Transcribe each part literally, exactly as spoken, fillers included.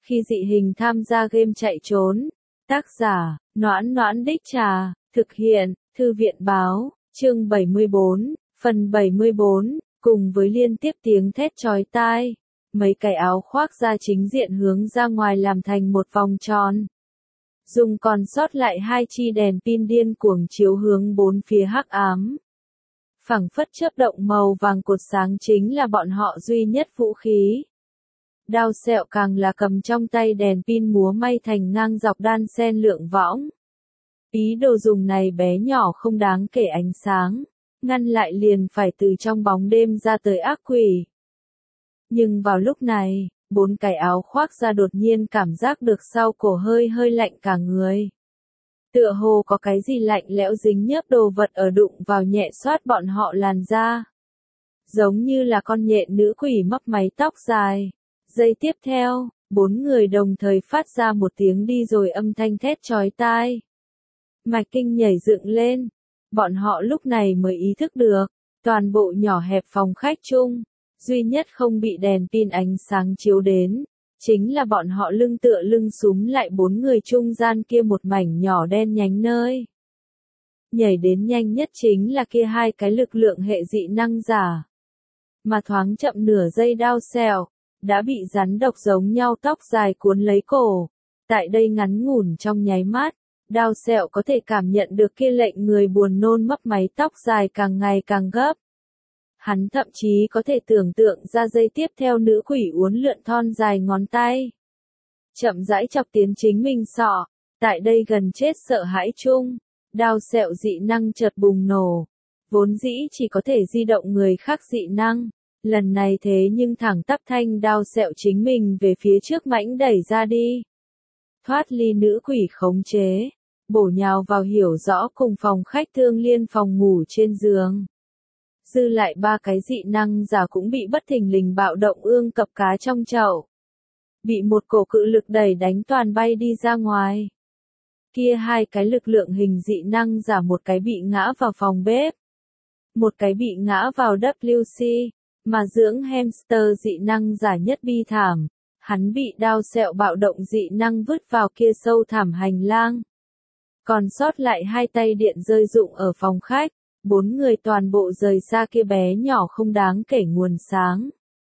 Khi dị hình tham gia game chạy trốn. Tác giả, Noãn Noãn Đích Trà, thực hiện, Thư viện báo, chương bảy mươi bốn, phần bảy mươi bốn, cùng với liên tiếp tiếng thét chói tai. Mấy cái áo khoác da chính diện hướng ra ngoài làm thành một vòng tròn. Dùng còn sót lại hai chi đèn pin điên cuồng chiếu hướng bốn phía hắc ám. Phẳng phất chớp động màu vàng cột sáng chính là bọn họ duy nhất vũ khí. Đao sẹo càng là cầm trong tay đèn pin múa may thành ngang dọc đan xen lượng võng. Ý đồ dùng này bé nhỏ không đáng kể ánh sáng, ngăn lại liền phải từ trong bóng đêm ra tới ác quỷ. Nhưng vào lúc này, bốn cái áo khoác da đột nhiên cảm giác được sau cổ hơi hơi lạnh cả người. Tựa hồ có cái gì lạnh lẽo dính nhớp đồ vật ở đụng vào nhẹ xoát bọn họ làn da. Giống như là con nhện nữ quỷ mấp máy tóc dài. Giây tiếp theo, bốn người đồng thời phát ra một tiếng đi rồi âm thanh thét chói tai. Mạch kinh nhảy dựng lên. Bọn họ lúc này mới ý thức được, toàn bộ nhỏ hẹp phòng khách chung, duy nhất không bị đèn pin ánh sáng chiếu đến, chính là bọn họ lưng tựa lưng súm lại bốn người trung gian kia một mảnh nhỏ đen nhánh nơi. Nhảy đến nhanh nhất chính là kia hai cái lực lượng hệ dị năng giả. Mà thoáng chậm nửa giây đao sẹo, đã bị rắn độc giống nhau tóc dài cuốn lấy cổ. Tại đây ngắn ngủn trong nháy mắt, đao sẹo có thể cảm nhận được kia lệnh người buồn nôn mấp máy tóc dài càng ngày càng gấp. Hắn thậm chí có thể tưởng tượng ra giây tiếp theo nữ quỷ uốn lượn thon dài ngón tay. Chậm rãi chọc tiến chính mình sọ, tại đây gần chết sợ hãi chung, đao sẹo dị năng chợt bùng nổ. Vốn dĩ chỉ có thể di động người khác dị năng, lần này thế nhưng thẳng tắp thanh đao sẹo chính mình về phía trước mãnh đẩy ra đi. Thoát ly nữ quỷ khống chế, bổ nhào vào hiểu rõ cùng phòng khách thương liên phòng ngủ trên giường. Dư lại ba cái dị năng giả cũng bị bất thình lình bạo động ương cập cá trong chậu. Bị một cổ cự lực đẩy đánh toàn bay đi ra ngoài. Kia hai cái lực lượng hình dị năng giả một cái bị ngã vào phòng bếp. Một cái bị ngã vào W C, mà dưỡng hamster dị năng giả nhất bi thảm. Hắn bị đao sẹo bạo động dị năng vứt vào kia sâu thẳm hành lang. Còn sót lại hai tay điện rơi rụng ở phòng khách. Bốn người toàn bộ rời xa kia bé nhỏ không đáng kể nguồn sáng.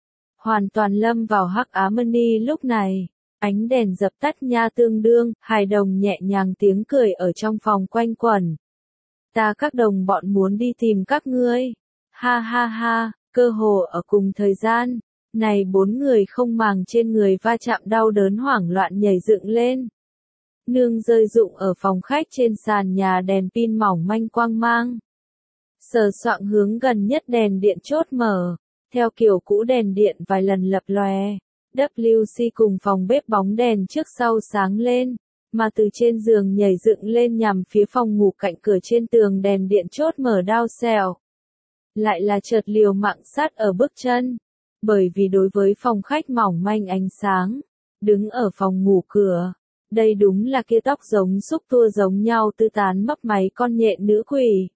Hoàn toàn lâm vào hắc ám-ni lúc này. Ánh đèn dập tắt nha tương đương, hài đồng nhẹ nhàng tiếng cười ở trong phòng quanh quẩn. Ta các đồng bọn muốn đi tìm các ngươi. Ha ha ha, cơ hồ ở cùng thời gian. Này bốn người không màng trên người va chạm đau đớn hoảng loạn nhảy dựng lên. Nương rơi rụng ở phòng khách trên sàn nhà đèn pin mỏng manh quang mang. Sờ soạng hướng gần nhất đèn điện chốt mở, theo kiểu cũ đèn điện vài lần lập lòe, W C cùng phòng bếp bóng đèn trước sau sáng lên, mà từ trên giường nhảy dựng lên nhằm phía phòng ngủ cạnh cửa trên tường đèn điện chốt mở đao sẹo. Lại là chợt liều mạng sát ở bước chân, bởi vì đối với phòng khách mỏng manh ánh sáng, đứng ở phòng ngủ cửa, đây đúng là kia tóc giống xúc tua giống nhau tư tán mấp máy con nhện nữ quỷ.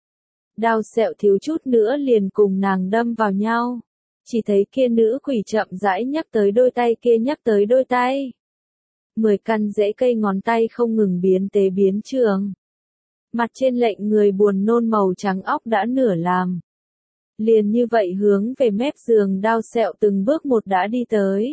Đao sẹo thiếu chút nữa liền cùng nàng đâm vào nhau. Chỉ thấy kia nữ quỷ chậm rãi nhắc tới đôi tay kia nhắc tới đôi tay. Mười căn rễ cây ngón tay không ngừng biến tế biến trường. Mặt trên lệnh người buồn nôn màu trắng óc đã nửa làm. Liền như vậy hướng về mép giường đao sẹo từng bước một đã đi tới.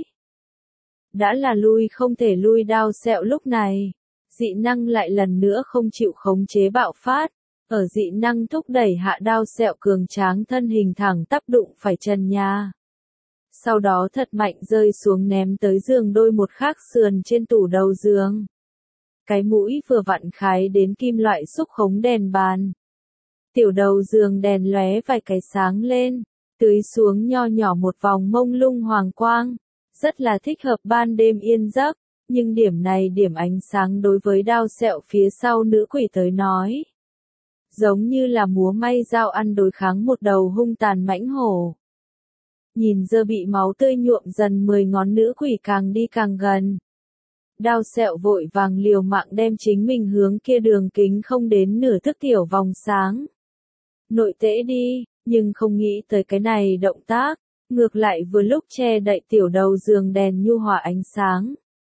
Đã là lui không thể lui đao sẹo lúc này. Dị năng lại lần nữa không chịu khống chế bạo phát. Ở dị năng thúc đẩy hạ đao sẹo cường tráng thân hình thẳng tắp đụng phải trần nhà. Sau đó thật mạnh rơi xuống ném tới giường đôi một khác sườn trên tủ đầu giường. Cái mũi vừa vặn khái đến kim loại xúc khống đèn bàn. Tiểu đầu giường đèn lóe vài cái sáng lên, tưới xuống nho nhỏ một vòng mông lung hoàng quang. Rất là thích hợp ban đêm yên giấc, nhưng điểm này điểm ánh sáng đối với đao sẹo phía sau nữ quỷ tới nói. Giống như là múa may dao ăn đối kháng một đầu hung tàn mãnh hổ. Nhìn giờ bị máu tươi nhuộm dần mười ngón nữ quỷ càng đi càng gần. Đao sẹo vội vàng liều mạng đem chính mình hướng kia đường kính không đến nửa thước tiểu vòng sáng. Nội tễ đi, nhưng không nghĩ tới cái này động tác, ngược lại vừa lúc che đậy tiểu đầu giường đèn nhu hòa ánh sáng,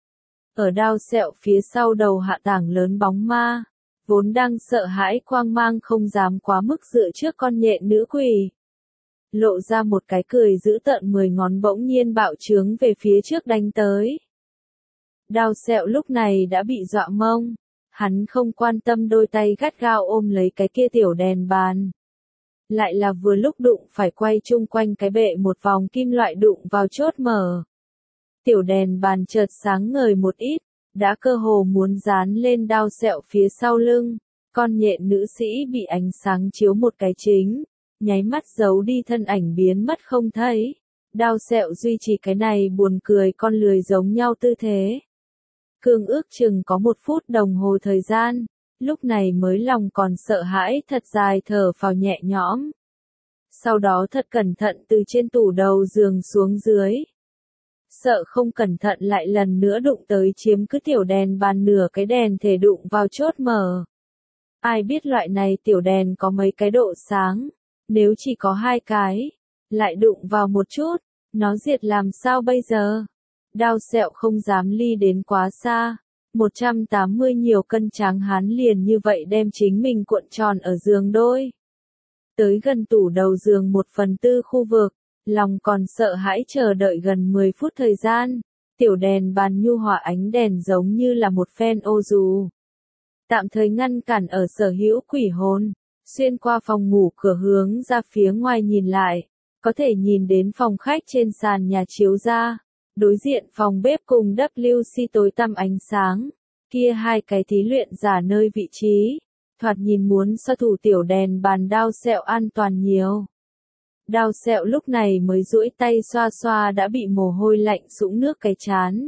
Ở đao sẹo phía sau đầu hạ tảng lớn bóng ma, vốn đang sợ hãi quang mang không dám quá mức dựa trước con nhện nữ quỷ. Lộ ra một cái cười dữ tợn mười ngón bỗng nhiên bạo trướng về phía trước đánh tới. Đao sẹo lúc này đã bị dọa mông, hắn không quan tâm đôi tay gắt gao ôm lấy cái kia tiểu đèn bàn. Lại là vừa lúc đụng phải quay chung quanh cái bệ một vòng kim loại đụng vào chốt mở. Tiểu đèn bàn chợt sáng ngời một ít, đã cơ hồ muốn dán lên đao sẹo phía sau lưng, con nhện nữ sĩ bị ánh sáng chiếu một cái chính, nháy mắt giấu đi thân ảnh biến mất không thấy. Đao sẹo duy trì cái này buồn cười con lười giống nhau tư thế. Cương ước chừng có một phút đồng hồ thời gian, lúc này mới lòng còn sợ hãi thật dài thở phào nhẹ nhõm. Sau đó thật cẩn thận từ trên tủ đầu giường xuống dưới. Sợ không cẩn thận lại lần nữa đụng tới chiếm cứ tiểu đèn bàn nửa cái đèn thể đụng vào chốt mở. Ai biết loại này tiểu đèn có mấy cái độ sáng, nếu chỉ có hai cái, lại đụng vào một chút, nó diệt làm sao bây giờ? Đao sẹo không dám ly đến quá xa, một trăm tám mươi nhiều cân tráng hán liền như vậy đem chính mình cuộn tròn ở giường đôi. Tới gần tủ đầu giường một phần tư khu vực, lòng còn sợ hãi chờ đợi gần mười phút thời gian, tiểu đèn bàn nhu hòa ánh đèn giống như là một phen ô dù. Tạm thời ngăn cản ở sở hữu quỷ hồn, xuyên qua phòng ngủ cửa hướng ra phía ngoài nhìn lại, có thể nhìn đến phòng khách trên sàn nhà chiếu ra, đối diện phòng bếp cùng vê kép xê tối tăm ánh sáng, kia hai cái thí luyện giả nơi vị trí, thoạt nhìn muốn so thủ tiểu đèn bàn đao sẹo an toàn nhiều. Đao sẹo lúc này mới duỗi tay xoa xoa đã bị mồ hôi lạnh sũng nước cái chán.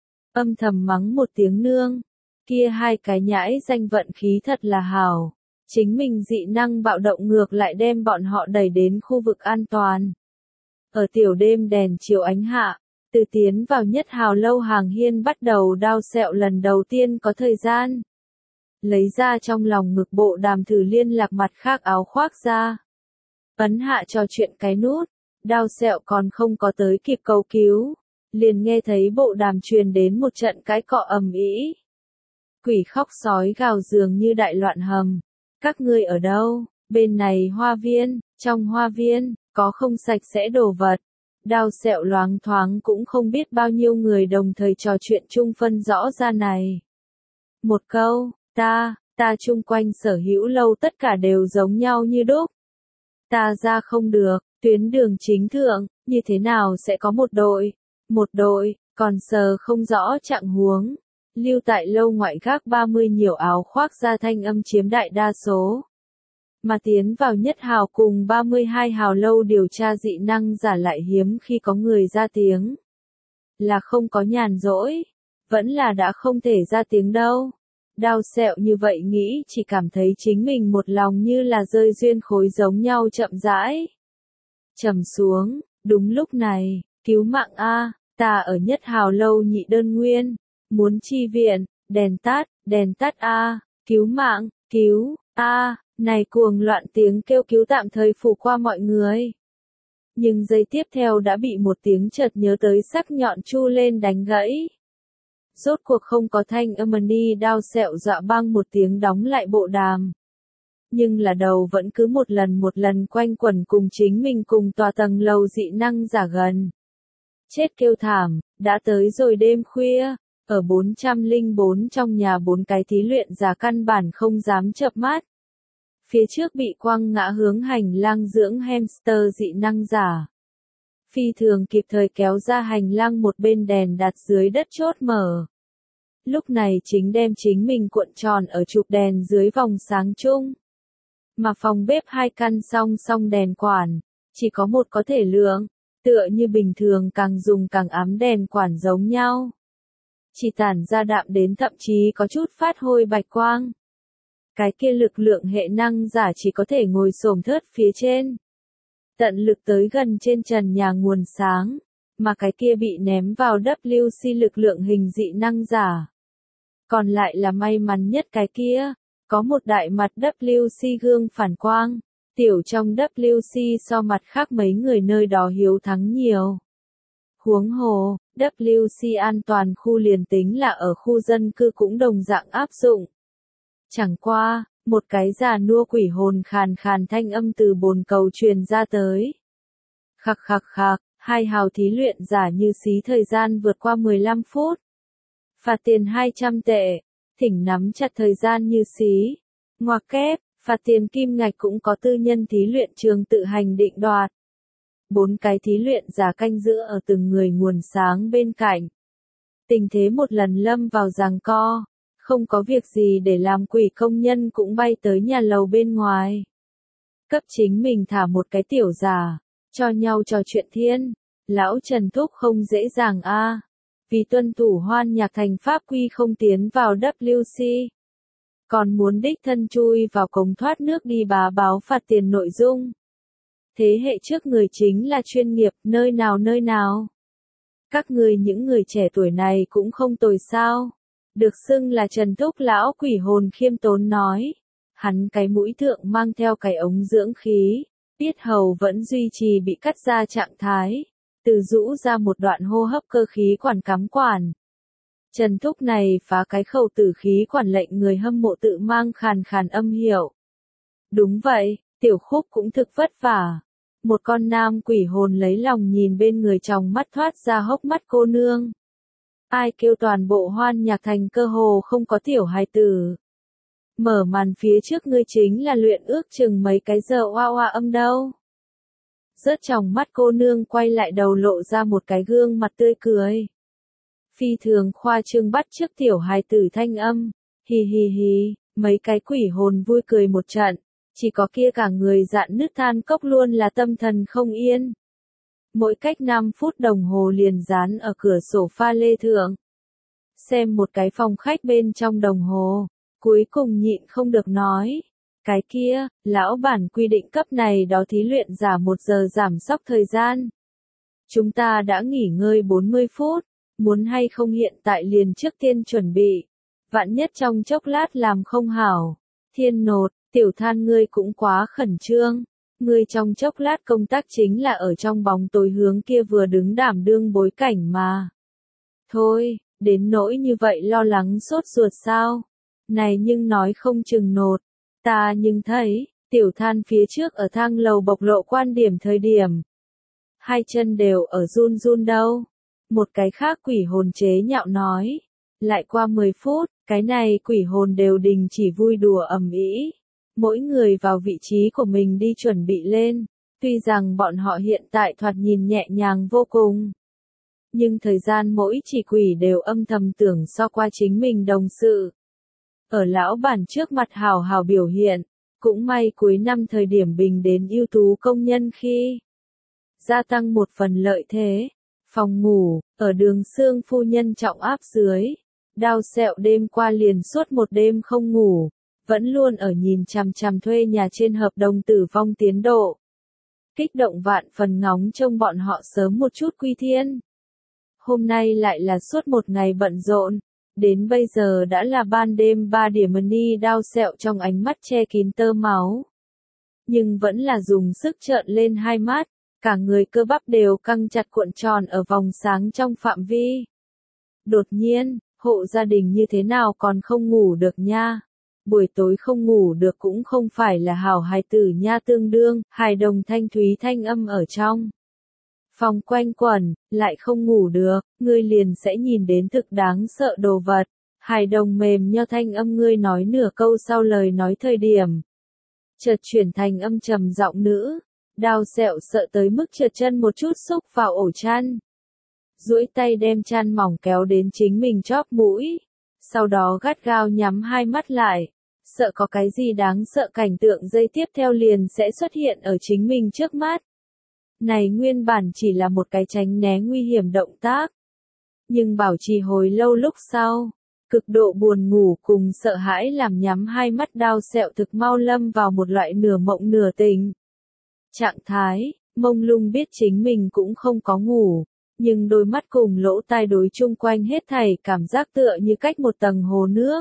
Âm thầm mắng một tiếng nương, kia hai cái nhãi danh vận khí thật là hảo. Chính mình dị năng bạo động ngược lại đem bọn họ đẩy đến khu vực an toàn. Ở tiểu đêm đèn chiếu ánh hạ, từ tiến vào nhất hào lâu hàng hiên bắt đầu đao sẹo lần đầu tiên có thời gian. Lấy ra trong lòng ngực bộ đàm thử liên lạc mặt khác áo khoác ra. Ấn hạ trò chuyện cái nút, đao sẹo còn không có tới kịp cầu cứu. Liền nghe thấy bộ đàm truyền đến một trận cái cọ ầm ĩ. Quỷ khóc sói gào dường như đại loạn hầm. Các ngươi ở đâu? Bên này hoa viên, trong hoa viên, có không sạch sẽ đồ vật. Đao sẹo loáng thoáng cũng không biết bao nhiêu người đồng thời trò chuyện chung phân rõ ra này. Một câu, ta, ta chung quanh sở hữu lâu tất cả đều giống nhau như đúc. Ta ra không được, tuyến đường chính thượng, như thế nào sẽ có một đội, một đội, còn sờ không rõ trạng huống. Lưu tại lâu ngoại gác ba mươi nhiều áo khoác ra thanh âm chiếm đại đa số. Mà tiến vào nhất hào cùng ba mươi hai hào lâu điều tra dị năng giả lại hiếm khi có người ra tiếng. Là không có nhàn rỗi, vẫn là đã không thể ra tiếng đâu. Đao sẹo như vậy nghĩ chỉ cảm thấy chính mình một lòng như là rơi duyên khối giống nhau chậm rãi. Trầm xuống, đúng lúc này, cứu mạng a, ta ở nhất hào lâu nhị đơn nguyên. Muốn chi viện, đèn tắt, đèn tắt a, cứu mạng, cứu, a, này cuồng loạn tiếng kêu cứu tạm thời phủ qua mọi người. Nhưng giây tiếp theo đã bị một tiếng chợt nhớ tới sắc nhọn chu lên đánh gãy. Rốt cuộc không có thanh âm đi đao sẹo dọa băng một tiếng đóng lại bộ đàm. Nhưng là đầu vẫn cứ một lần một lần quanh quẩn cùng chính mình cùng tòa tầng lầu dị năng giả gần. Chết kêu thảm, đã tới rồi đêm khuya. Ở bốn trăm lẻ bốn trong nhà bốn cái thí luyện giả căn bản không dám chợp mắt. Phía trước bị quăng ngã hướng hành lang dưỡng hamster dị năng giả. Phi thường kịp thời kéo ra hành lang một bên đèn đặt dưới đất chốt mở. Lúc này chính đem chính mình cuộn tròn ở chụp đèn dưới vòng sáng chung. Mà phòng bếp hai căn song song đèn quản, chỉ có một có thể lượng, tựa như bình thường càng dùng càng ám đèn quản giống nhau. Chỉ tản ra đạm đến thậm chí có chút phát hôi bạch quang. Cái kia lực lượng hệ năng giả chỉ có thể ngồi xổm thớt phía trên. Tận lực tới gần trên trần nhà nguồn sáng, mà cái kia bị ném vào vê kép xê lực lượng hình dị năng giả. Còn lại là may mắn nhất cái kia, có một đại mặt vê kép xê gương phản quang, tiểu trong vê kép xê so mặt khác mấy người nơi đó hiếu thắng nhiều. Huống hồ, W C an toàn khu liền tính là ở khu dân cư cũng đồng dạng áp dụng. Chẳng qua, một cái già nua quỷ hồn khàn khàn thanh âm từ bồn cầu truyền ra tới. Khặc khặc khặc, hai hào thí luyện giả như xí thời gian vượt qua mười lăm phút. Phạt tiền hai trăm tệ, thỉnh nắm chặt thời gian như xí. Ngoặc kép, phạt tiền kim ngạch cũng có tư nhân thí luyện trường tự hành định đoạt. Bốn cái thí luyện giả canh giữ ở từng người nguồn sáng bên cạnh. Tình thế một lần lâm vào giằng co, không có việc gì để làm quỷ công nhân cũng bay tới nhà lầu bên ngoài. Cấp chính mình thả một cái tiểu giả, cho nhau trò chuyện thiên. Lão Trần thúc không dễ dàng a, à, vì tuân thủ Hoan Nhạc Thành pháp quy không tiến vào W C. Còn muốn đích thân chui vào cống thoát nước đi bá báo phạt tiền nội dung. Thế hệ trước người chính là chuyên nghiệp, nơi nào nơi nào. Các người những người trẻ tuổi này cũng không tồi sao. Được xưng là Trần Thúc lão quỷ hồn khiêm tốn nói. Hắn cái mũi thượng mang theo cái ống dưỡng khí, yết hầu vẫn duy trì bị cắt ra trạng thái. Từ rũ ra một đoạn hô hấp cơ khí quản cắm quản. Trần Thúc này phá cái khẩu tử khí quản lệnh người hâm mộ tự mang khàn khàn âm hiệu. Đúng vậy, tiểu khúc cũng thực vất vả. Một con nam quỷ hồn lấy lòng nhìn bên người trong mắt thoát ra hốc mắt cô nương. Ai kêu toàn bộ Hoan Nhạc Thành cơ hồ không có tiểu hài tử. Mở màn phía trước ngươi chính là luyện ước chừng mấy cái giờ oa oa âm đâu. Rớt trong mắt cô nương quay lại đầu lộ ra một cái gương mặt tươi cười. Phi thường khoa trương bắt trước tiểu hài tử thanh âm. Hì hì hì, mấy cái quỷ hồn vui cười một trận. Chỉ có kia cả người dạn nứt than cốc luôn là tâm thần không yên. Mỗi cách năm phút đồng hồ liền dán ở cửa sổ pha lê thượng. Xem một cái phòng khách bên trong đồng hồ. Cuối cùng nhịn không được nói. Cái kia, lão bản quy định cấp này đó thí luyện giả một giờ giảm sóc thời gian. Chúng ta đã nghỉ ngơi bốn mươi phút. Muốn hay không hiện tại liền trước tiên chuẩn bị. Vạn nhất trong chốc lát làm không hảo. Thiên nột, tiểu than ngươi cũng quá khẩn trương. Ngươi trong chốc lát công tác chính là ở trong bóng tối hướng kia vừa đứng đảm đương bối cảnh mà. Thôi, đến nỗi như vậy lo lắng sốt ruột sao? Này nhưng nói không chừng nột. Ta nhưng thấy, tiểu than phía trước ở thang lầu bộc lộ quan điểm thời điểm. Hai chân đều ở run run đâu. Một cái khác quỷ hồn chế nhạo nói. Lại qua mười phút, cái này quỷ hồn đều đình chỉ vui đùa ầm ĩ. Mỗi người vào vị trí của mình đi chuẩn bị lên. Tuy rằng bọn họ hiện tại thoạt nhìn nhẹ nhàng vô cùng. Nhưng thời gian mỗi chỉ quỷ đều âm thầm tưởng so qua chính mình đồng sự. Ở lão bản trước mặt hào hào biểu hiện. Cũng may cuối năm thời điểm bình đến ưu tú công nhân khi gia tăng một phần lợi thế. Phòng ngủ, ở đường Sương phu nhân trọng áp dưới. Đao sẹo đêm qua liền suốt một đêm không ngủ. Vẫn luôn ở nhìn chằm chằm thuê nhà trên hợp đồng tử vong tiến độ. Kích động vạn phần ngóng trông bọn họ sớm một chút quy thiên. Hôm nay lại là suốt một ngày bận rộn. Đến bây giờ đã là ban đêm ba điểm ni đao sẹo trong ánh mắt che kín tơ máu. Nhưng vẫn là dùng sức trợn lên hai mắt. Cả người cơ bắp đều căng chặt cuộn tròn ở vòng sáng trong phạm vi. Đột nhiên, hộ gia đình như thế nào còn không ngủ được nha. Buổi tối không ngủ được cũng không phải là hảo hài tử nha tương đương, hài đồng thanh thúy thanh âm ở trong. Phòng quanh quẩn, lại không ngủ được, ngươi liền sẽ nhìn đến thực đáng sợ đồ vật. Hài đồng mềm nho thanh âm ngươi nói nửa câu sau lời nói thời điểm. Chợt chuyển thành âm trầm giọng nữ. Đao sẹo sợ tới mức trượt chân một chút xúc vào ổ chăn. Duỗi tay đem chăn mỏng kéo đến chính mình chóp mũi. Sau đó gắt gao nhắm hai mắt lại. Sợ có cái gì đáng sợ cảnh tượng dây tiếp theo liền sẽ xuất hiện ở chính mình trước mắt. Này nguyên bản chỉ là một cái tránh né nguy hiểm động tác. Nhưng bảo trì hồi lâu lúc sau. Cực độ buồn ngủ cùng sợ hãi làm nhắm hai mắt đao sẹo thực mau lâm vào một loại nửa mộng nửa tỉnh. Trạng thái, mông lung biết chính mình cũng không có ngủ, nhưng đôi mắt cùng lỗ tai đối chung quanh hết thảy cảm giác tựa như cách một tầng hồ nước.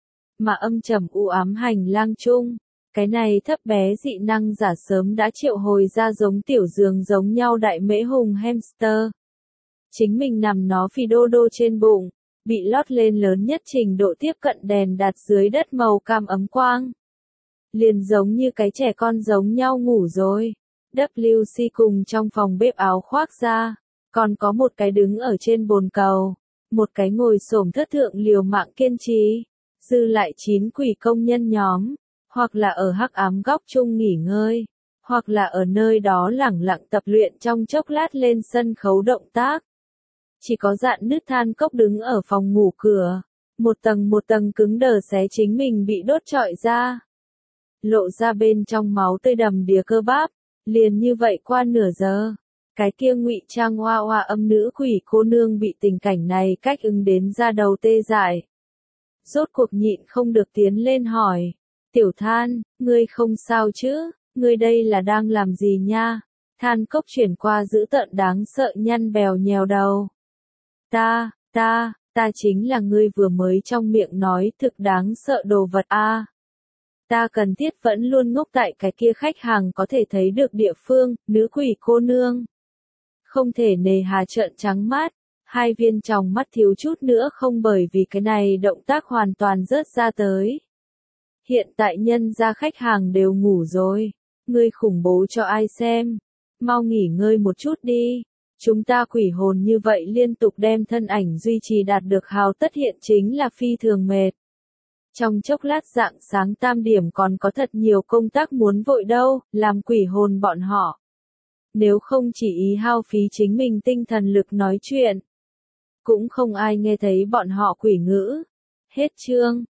Mà âm trầm u ám hành lang chung, cái này thấp bé dị năng giả sớm đã triệu hồi ra giống tiểu giường giống nhau đại mễ hùng hamster. chính mình nằm nó phi đô đô trên bụng, bị lót lên lớn nhất trình độ tiếp cận đèn đặt dưới đất màu cam ấm quang. Liền giống như cái trẻ con giống nhau ngủ rồi. W C cùng trong phòng bếp áo khoác ra, còn có một cái đứng ở trên bồn cầu, một cái ngồi xổm thất thượng liều mạng kiên trì, dư lại chín quỷ công nhân nhóm, hoặc là ở hắc ám góc chung nghỉ ngơi, hoặc là ở nơi đó lẳng lặng tập luyện trong chốc lát lên sân khấu động tác. Chỉ có dạn nứt than cốc đứng ở phòng ngủ cửa, một tầng một tầng cứng đờ xé chính mình bị đốt trọi ra. Lộ ra bên trong máu tươi đầm đìa cơ bắp, liền như vậy qua nửa giờ. Cái kia ngụy trang hoa hoa âm nữ quỷ cô nương bị tình cảnh này cách ứng đến ra đầu tê dại. Rốt cuộc nhịn không được tiến lên hỏi. Tiểu Than, ngươi không sao chứ, ngươi đây là đang làm gì nha? Than cốc chuyển qua dữ tợn đáng sợ nhăn bèo nhèo đầu. Ta, ta, ta chính là ngươi vừa mới trong miệng nói thực đáng sợ đồ vật a. Ta cần thiết vẫn luôn ngốc tại cái kia khách hàng có thể thấy được địa phương, nữ quỷ cô nương. Không thể nề hà trợn trắng mắt, hai viên tròng mắt thiếu chút nữa không bởi vì cái này động tác hoàn toàn rớt ra tới. Hiện tại nhân gia khách hàng đều ngủ rồi, ngươi khủng bố cho ai xem, mau nghỉ ngơi một chút đi. Chúng ta quỷ hồn như vậy liên tục đem thân ảnh duy trì đạt được hào tất hiện chính là phi thường mệt. Trong chốc lát rạng sáng tam điểm còn có thật nhiều công tác muốn vội đâu, làm quỷ hồn bọn họ. Nếu không chỉ ý hao phí chính mình tinh thần lực nói chuyện, cũng không ai nghe thấy bọn họ quỷ ngữ. Hết chương.